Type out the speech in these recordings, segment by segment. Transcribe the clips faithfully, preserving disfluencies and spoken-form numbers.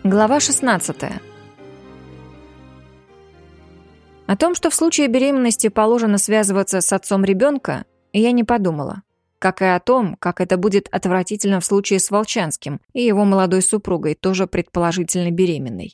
Глава шестнадцатая. О том, что в случае беременности положено связываться с отцом ребенка, я не подумала. Как и о том, как это будет отвратительно в случае с Волчанским и его молодой супругой, тоже предположительно беременной.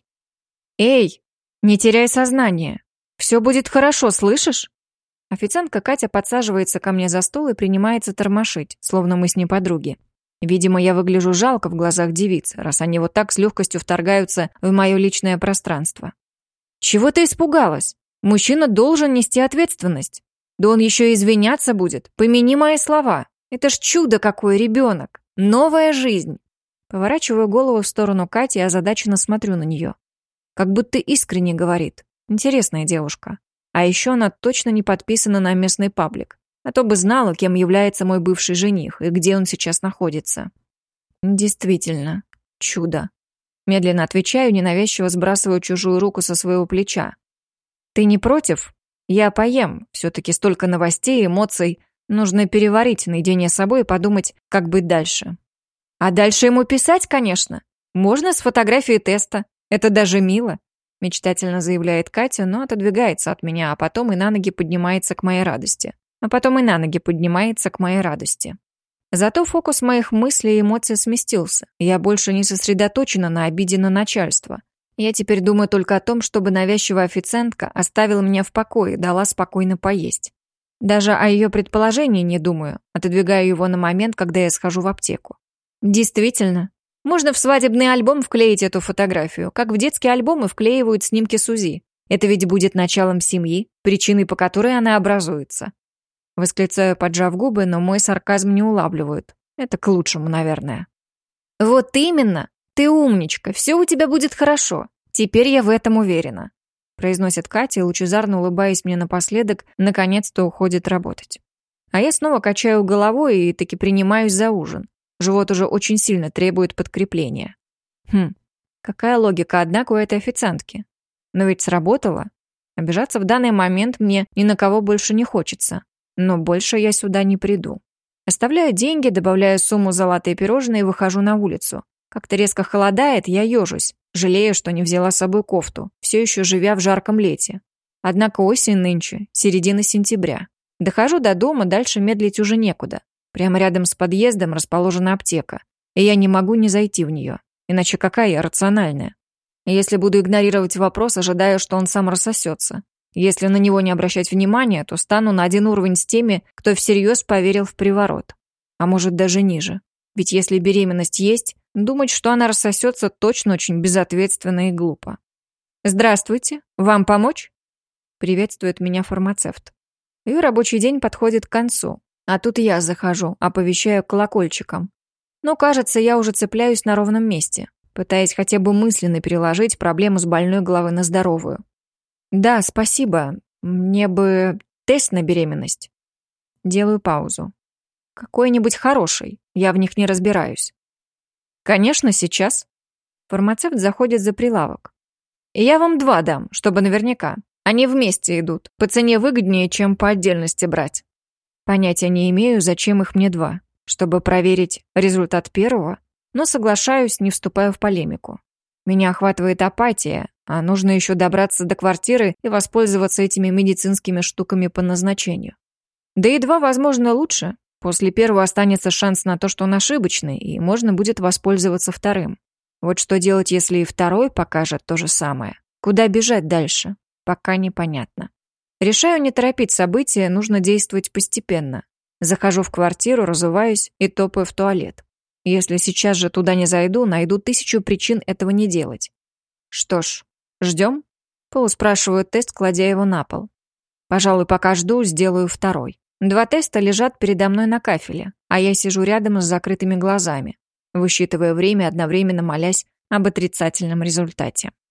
«Эй, не теряй сознание! Все будет хорошо, слышишь?» Официантка Катя подсаживается ко мне за стол и принимается тормошить, словно мы с ней подруги. Видимо, я выгляжу жалко в глазах девиц, раз они вот так с легкостью вторгаются в мое личное пространство. «Чего ты испугалась? Мужчина должен нести ответственность. Да он еще и извиняться будет. Помяни мои слова. Это ж чудо какой, ребенок. Новая жизнь». Поворачиваю голову в сторону Кати и озадаченно смотрю на нее. Как будто искренне говорит. Интересная девушка. А еще она точно не подписана на местный паблик. А то бы знала, кем является мой бывший жених и где он сейчас находится. Действительно, чудо. Медленно отвечаю, ненавязчиво сбрасываю чужую руку со своего плеча. Ты не против? Я поем. Все-таки столько новостей, эмоций. Нужно переварить наедине с собой и подумать, как быть дальше. А дальше ему писать, конечно. Можно с фотографией теста. Это даже мило. Мечтательно заявляет Катя, но отодвигается от меня, а потом и на ноги поднимается к моей радости. А потом и на ноги поднимается к моей радости. Зато фокус моих мыслей и эмоций сместился. Я больше не сосредоточена на обиде на начальство. Я теперь думаю только о том, чтобы навязчивая официантка оставила меня в покое и дала спокойно поесть. Даже о ее предположении не думаю, отодвигаю его на момент, когда я схожу в аптеку. Действительно, можно в свадебный альбом вклеить эту фотографию, как в детские альбомы вклеивают снимки с УЗИ. Это ведь будет началом семьи, причиной по которой она образуется. Восклицаю, поджав губы, но мой сарказм не улавливают. Это к лучшему, наверное. «Вот именно! Ты умничка! Все у тебя будет хорошо! Теперь я в этом уверена!» Произносит Катя, и лучезарно улыбаясь мне напоследок, наконец-то уходит работать. А я снова качаю головой и таки принимаюсь за ужин. Живот уже очень сильно требует подкрепления. Хм, какая логика, однако, у этой официантки. Но ведь сработало. Обижаться в данный момент мне ни на кого больше не хочется. Но больше я сюда не приду. Оставляю деньги, добавляю сумму золотые пирожные и выхожу на улицу. Как-то резко холодает, я ежусь, жалею, что не взяла с собой кофту, все еще живя в жарком лете. Однако осень нынче, середина сентября. Дохожу до дома, дальше медлить уже некуда. Прямо рядом с подъездом расположена аптека, и я не могу не зайти в нее. Иначе какая я рациональная? Если буду игнорировать вопрос, ожидаю, что он сам рассосется. Если на него не обращать внимания, то стану на один уровень с теми, кто всерьез поверил в приворот. А может, даже ниже. Ведь если беременность есть, думать, что она рассосется, точно очень безответственно и глупо. «Здравствуйте. Вам помочь?» Приветствует меня фармацевт. Ее рабочий день подходит к концу, а тут я захожу, оповещаю колокольчиком. Но, кажется, я уже цепляюсь на ровном месте, пытаясь хотя бы мысленно переложить проблему с больной головы на здоровую. «Да, спасибо. Мне бы тест на беременность». Делаю паузу. «Какой-нибудь хороший. Я в них не разбираюсь». «Конечно, сейчас». Фармацевт заходит за прилавок. «И я вам два дам, чтобы наверняка. Они вместе идут. По цене выгоднее, чем по отдельности брать». Понятия не имею, зачем их мне два. Чтобы проверить результат первого, но соглашаюсь, не вступая в полемику. Меня охватывает апатия, а нужно еще добраться до квартиры и воспользоваться этими медицинскими штуками по назначению. Да и два, возможно, лучше. После первого останется шанс на то, что он ошибочный, и можно будет воспользоваться вторым. Вот что делать, если и второй покажет то же самое? Куда бежать дальше? Пока непонятно. Решаю не торопить события, нужно действовать постепенно. Захожу в квартиру, разуваюсь и топаю в туалет. Если сейчас же туда не зайду, найду тысячу причин этого не делать. Что ж, ждем? Полуспрашиваю тест, кладя его на пол. Пожалуй, пока жду, сделаю второй. Два теста лежат передо мной на кафеле, а я сижу рядом с закрытыми глазами, высчитывая время, одновременно молясь об отрицательном результате.